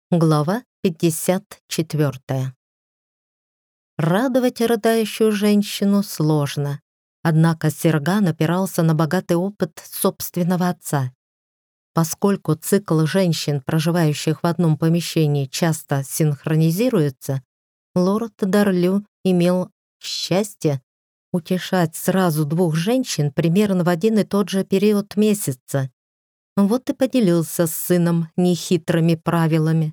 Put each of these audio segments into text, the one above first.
Глава 54. Радовать рыдающую женщину сложно. Однако Серган опирался на богатый опыт собственного отца. Поскольку цикл женщин, проживающих в одном помещении, часто синхронизируется, лорд Дарлю имел счастье утешать сразу двух женщин примерно в один и тот же период месяца. Вот и поделился с сыном нехитрыми правилами.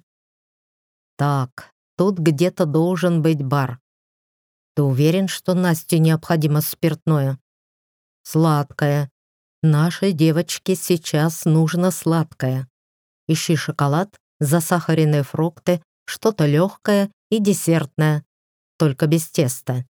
«Так, тут где-то должен быть бар. Ты уверен, что Насте необходимо спиртное?» «Сладкое. Нашей девочке сейчас нужно сладкое. Ищи шоколад, засахаренные фрукты, что-то легкое и десертное, только без теста».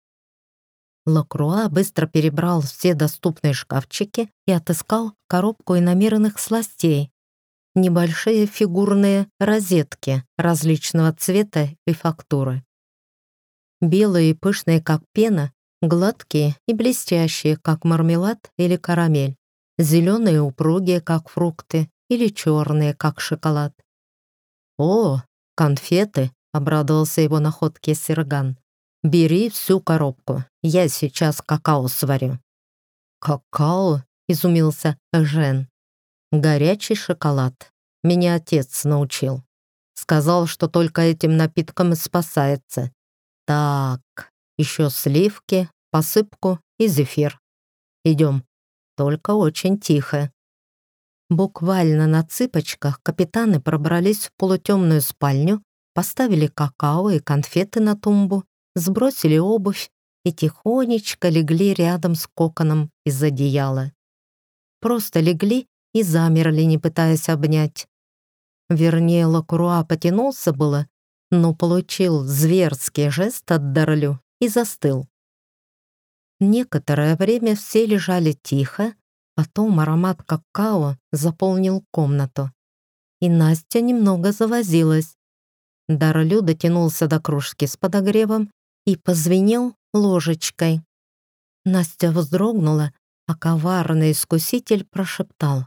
Лакруа быстро перебрал все доступные шкафчики и отыскал коробку иномерных сластей. Небольшие фигурные розетки различного цвета и фактуры. Белые и пышные, как пена, гладкие и блестящие, как мармелад или карамель, зеленые и упругие, как фрукты, или черные, как шоколад. «О, конфеты!» — обрадовался его находке Серган. «Бери всю коробку, я сейчас какао сварю». «Какао?» — изумился Жен. «Горячий шоколад. Меня отец научил. Сказал, что только этим напитком и спасается. Так, еще сливки, посыпку и зефир. Идем. Только очень тихо». Буквально на цыпочках капитаны пробрались в полутемную спальню, поставили какао и конфеты на тумбу, сбросили обувь и тихонечко легли рядом с коконом из одеяла. Просто легли и замерли, не пытаясь обнять. Вернее, Лакруа потянулся было, но получил зверский жест от Дарлю и застыл. Некоторое время все лежали тихо, потом аромат какао заполнил комнату. И Настя немного завозилась. Дарлю дотянулся до кружки с подогревом и позвенел ложечкой. Настя вздрогнула, а коварный искуситель прошептал: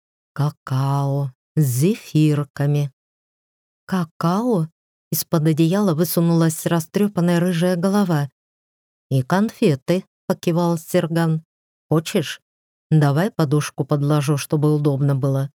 «Какао с зефирками». «Какао?» — из-под одеяла высунулась растрепанная рыжая голова. «И конфеты», — покивал Серган. «Хочешь? Давай подушку подложу, чтобы удобно было».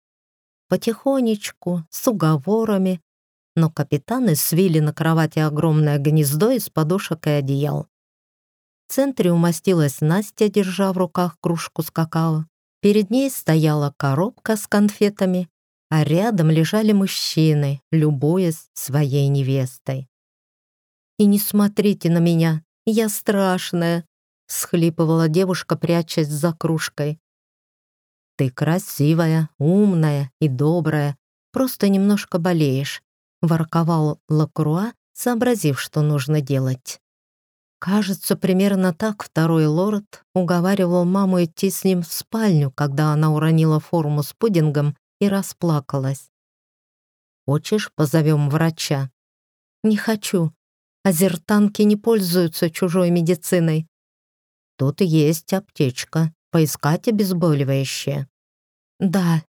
Потихонечку, с уговорами, но капитаны свили на кровати огромное гнездо из подушек и одеял. В центре умостилась Настя, держа в руках кружку с какао. Перед ней стояла коробка с конфетами, а рядом лежали мужчины, любуясь своей невестой. «И не смотрите на меня, я страшная», — всхлипывала девушка, прячась за кружкой. «Ты красивая, умная и добрая, просто немножко болеешь», — ворковал Лакруа, сообразив, что нужно делать. Кажется, примерно так второй лорд уговаривал маму идти с ним в спальню, когда она уронила форму с пудингом и расплакалась. «Хочешь, позовем врача?» «Не хочу. Азертанки не пользуются чужой медициной». «Тут есть аптечка. Поискать обезболивающее». «Да».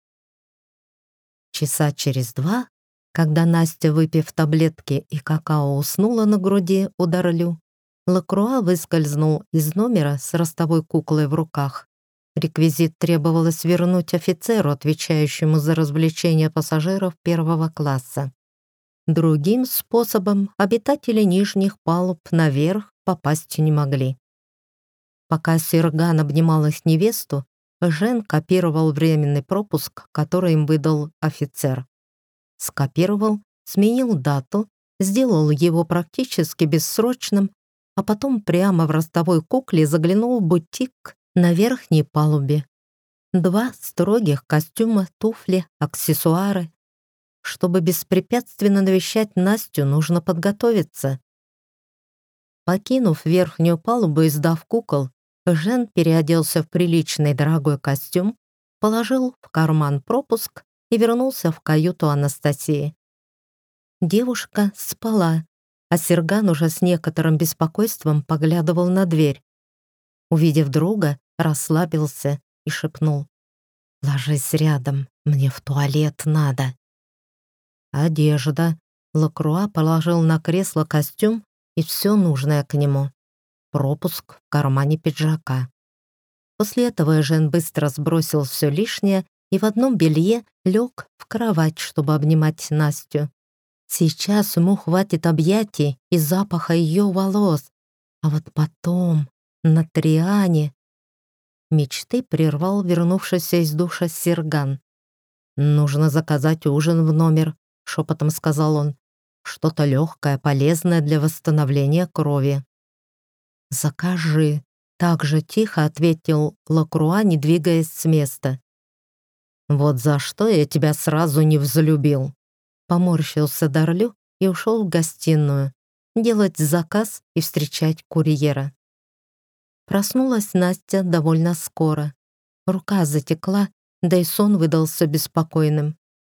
Часа через два, когда Настя, выпив таблетки и какао, уснула на груди у Дарлю, Лакруа выскользнул из номера с ростовой куклой в руках. Реквизит требовалось вернуть офицеру, отвечающему за развлечения пассажиров первого класса. Другим способом обитатели нижних палуб наверх попасть не могли. Пока Серган обнимал их невесту, Жен копировал временный пропуск, который им выдал офицер. Скопировал, сменил дату, сделал его практически бессрочным, а потом прямо в ростовой кукле заглянул в бутик на верхней палубе. 2 строгих костюма, туфли, аксессуары. Чтобы беспрепятственно навещать Настю, нужно подготовиться. Покинув верхнюю палубу и сдав кукол, Жен переоделся в приличный дорогой костюм, положил в карман пропуск и вернулся в каюту Анастасии. Девушка спала, а Серган уже с некоторым беспокойством поглядывал на дверь. Увидев друга, расслабился и шепнул: «Ложись рядом, мне в туалет надо». Одежда. Лакруа положил на кресло костюм и все нужное к нему. Пропуск в кармане пиджака. После этого Эжен быстро сбросил все лишнее и в одном белье лег в кровать, чтобы обнимать Настю. Сейчас ему хватит объятий и запаха ее волос, а вот потом, на Триане... Мечты прервал вернувшийся из душа Серган. «Нужно заказать ужин в номер», — шепотом сказал он. «Что-то легкое, полезное для восстановления крови». «Закажи», — так же тихо ответил Лакруа, не двигаясь с места. «Вот за что я тебя сразу не взлюбил», — поморщился Дарлю и ушел в гостиную делать заказ и встречать курьера. Проснулась Настя довольно скоро. Рука затекла, да и сон выдался беспокойным.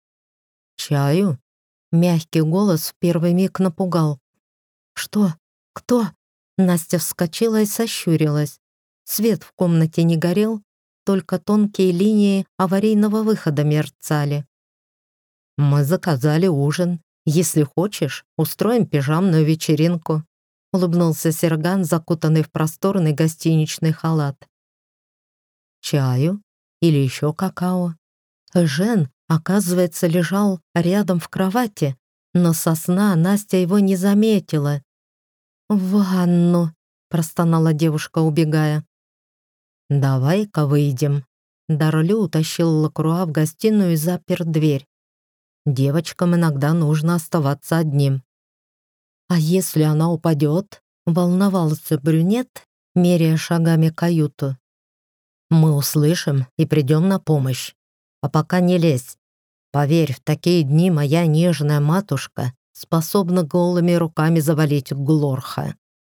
«Чаю?» — мягкий голос в первый миг напугал. «Что? Кто?» Настя вскочила и сощурилась. Свет в комнате не горел, только тонкие линии аварийного выхода мерцали. «Мы заказали ужин. Если хочешь, устроим пижамную вечеринку», — улыбнулся Серган, закутанный в просторный гостиничный халат. «Чаю? Или еще какао?» Жен, оказывается, лежал рядом в кровати, но со сна Настя его не заметила. «В ванну», — простонала девушка, убегая. «Давай-ка выйдем». Дарлю утащил Лакруа в гостиную и запер дверь. «Девочкам иногда нужно оставаться одним». «А если она упадет?» — волновался брюнет, меряя шагами каюту. «Мы услышим и придем на помощь. А пока не лезь. Поверь, в такие дни моя нежная матушка способна голыми руками завалить Глорха».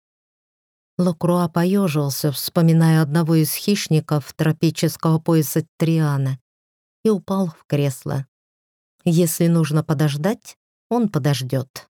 Лакруа поежился, вспоминая одного из хищников тропического пояса Триана, и упал в кресло. Если нужно подождать, он подождет.